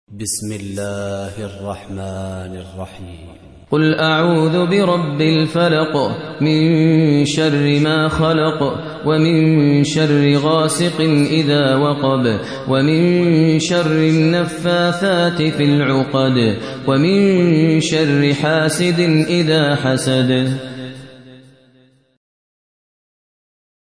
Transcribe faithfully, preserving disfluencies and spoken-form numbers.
بسم الله الرحمن الرحيم. قل أعوذ برب الفلق من شر ما خلق ومن شر غاسق إذا وقب ومن شر النفاثات في العقد ومن شر حاسد إذا حسد.